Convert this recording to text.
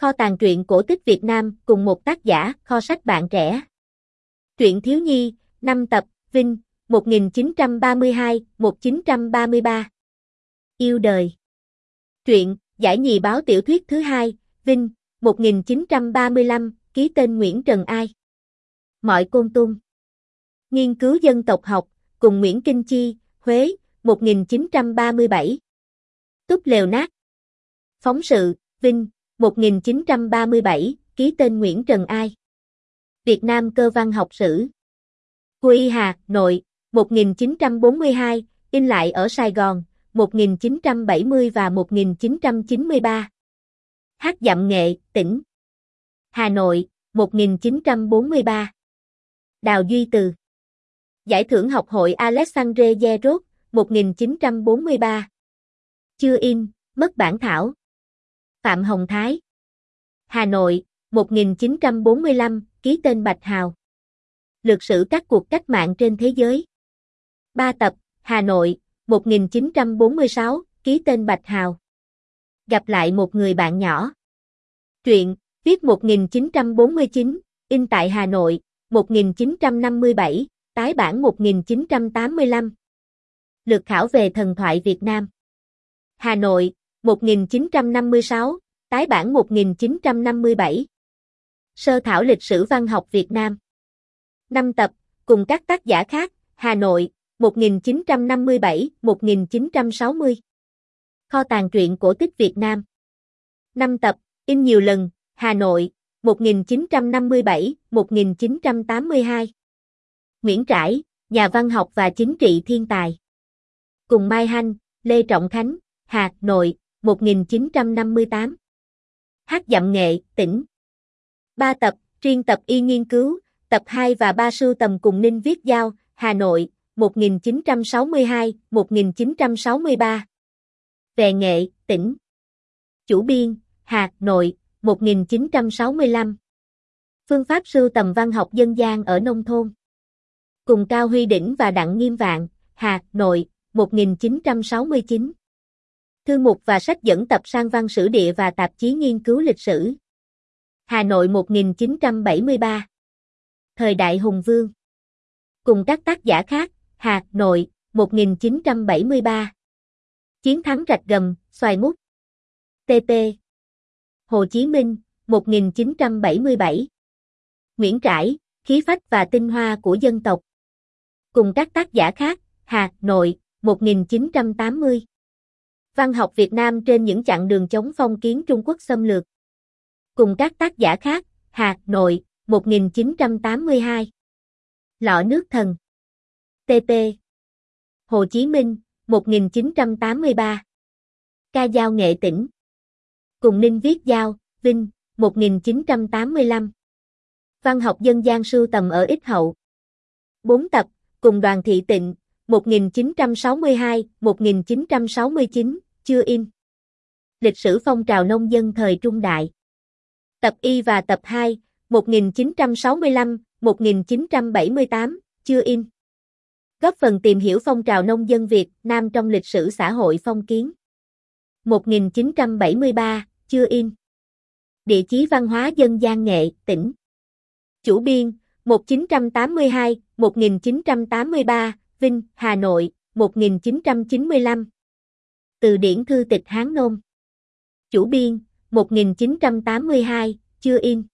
Kho tàng truyện cổ tích Việt Nam cùng một tác giả, kho sách bạn trẻ. Truyện thiếu nhi, 5 tập, Vinh, 1932-1933. Yêu đời. Truyện, giải nhì báo tiểu thuyết thứ hai, Vinh, 1935, ký tên Nguyễn Trần Ai. Mọi Côn Tung. Nghiên cứu dân tộc học, cùng Nguyễn Kinh Chi, Huế, 1937. Túp lều nát. Phóng sự, Vinh, 1937, ký tên Nguyễn Trần Ai. Việt Nam Cơ văn học sử. Quy Hà, Nội, 1942, in lại ở Sài Gòn, 1970 và 1993. Hát Dặm Nghệ, tỉnh Hà Nội, 1943. Đào Duy Từ. Giải thưởng học hội Alexandre Gerard, 1943. Chưa in, mất bản thảo. Phạm Hồng Thái. Hà Nội, 1945, ký tên Bạch Hào. Lược sử các cuộc cách mạng trên thế giới. 3 tập, Hà Nội, 1946, ký tên Bạch Hào. Gặp lại một người bạn nhỏ. Truyện, viết 1949, in tại Hà Nội, 1957, tái bản 1985. Lược khảo về thần thoại Việt Nam. Hà Nội, 1956, tái bản 1957. Sơ thảo lịch sử văn học Việt Nam. 5 tập, cùng các tác giả khác, Hà Nội, 1957-1960. Kho tàng truyện cổ tích Việt Nam. 5 tập, in nhiều lần, Hà Nội, 1957-1982. Nguyễn Trãi, nhà văn học và chính trị thiên tài. Cùng Mai Hanh, Lê Trọng Khánh, Hà Nội, 1958. Hát Dặm Nghệ, tỉnh. 3 tập, riêng tập Y nghiên cứu, tập 2 và 3 sưu tầm cùng Ninh Viết Giao, Hà Nội, 1962-1963. Về Nghệ, tỉnh. Chủ biên, Hà Nội, 1965. Phương pháp sưu tầm văn học dân gian ở nông thôn. Cùng Cao Huy Đỉnh và Đặng Nghiêm Vạn, Hà Nội, 1969. Thư mục và sách dẫn tập sang văn sử địa và tạp chí nghiên cứu lịch sử. Hà Nội 1973. Thời đại hùng vương. Cùng các tác giả khác, Hà Nội, 1973. Chiến thắng Rạch Gầm, Xoài Mút. TP. Hồ Chí Minh, 1977. Nguyễn Trãi, khí phách và tinh hoa của dân tộc. Cùng các tác giả khác, Hà Nội, 1980. Văn học Việt Nam trên những chặng đường chống phong kiến Trung Quốc xâm lược. Cùng các tác giả khác, Hà Nội, 1982. Lọ nước thần. TP. Hồ Chí Minh, 1983. Ca dao Nghệ tỉnh. Cùng Ninh Viết Giao, Vinh, 1985. Văn học dân gian sưu tầm ở Ích Hậu. 4 tập, cùng Đoàn Thị Tịnh, 1962-1969, chưa in. Lịch sử phong trào nông dân thời Trung Đại. Tập Y và tập 2, 1965-1978, chưa in. Góp phần tìm hiểu phong trào nông dân Việt Nam trong lịch sử xã hội phong kiến. 1973, chưa in. Địa chí văn hóa dân gian Nghệ, tỉnh. Chủ biên, 1982-1983, Vinh, Hà Nội, 1995. Từ điển thư tịch Hán Nôm. Chủ biên, 1982, chưa in.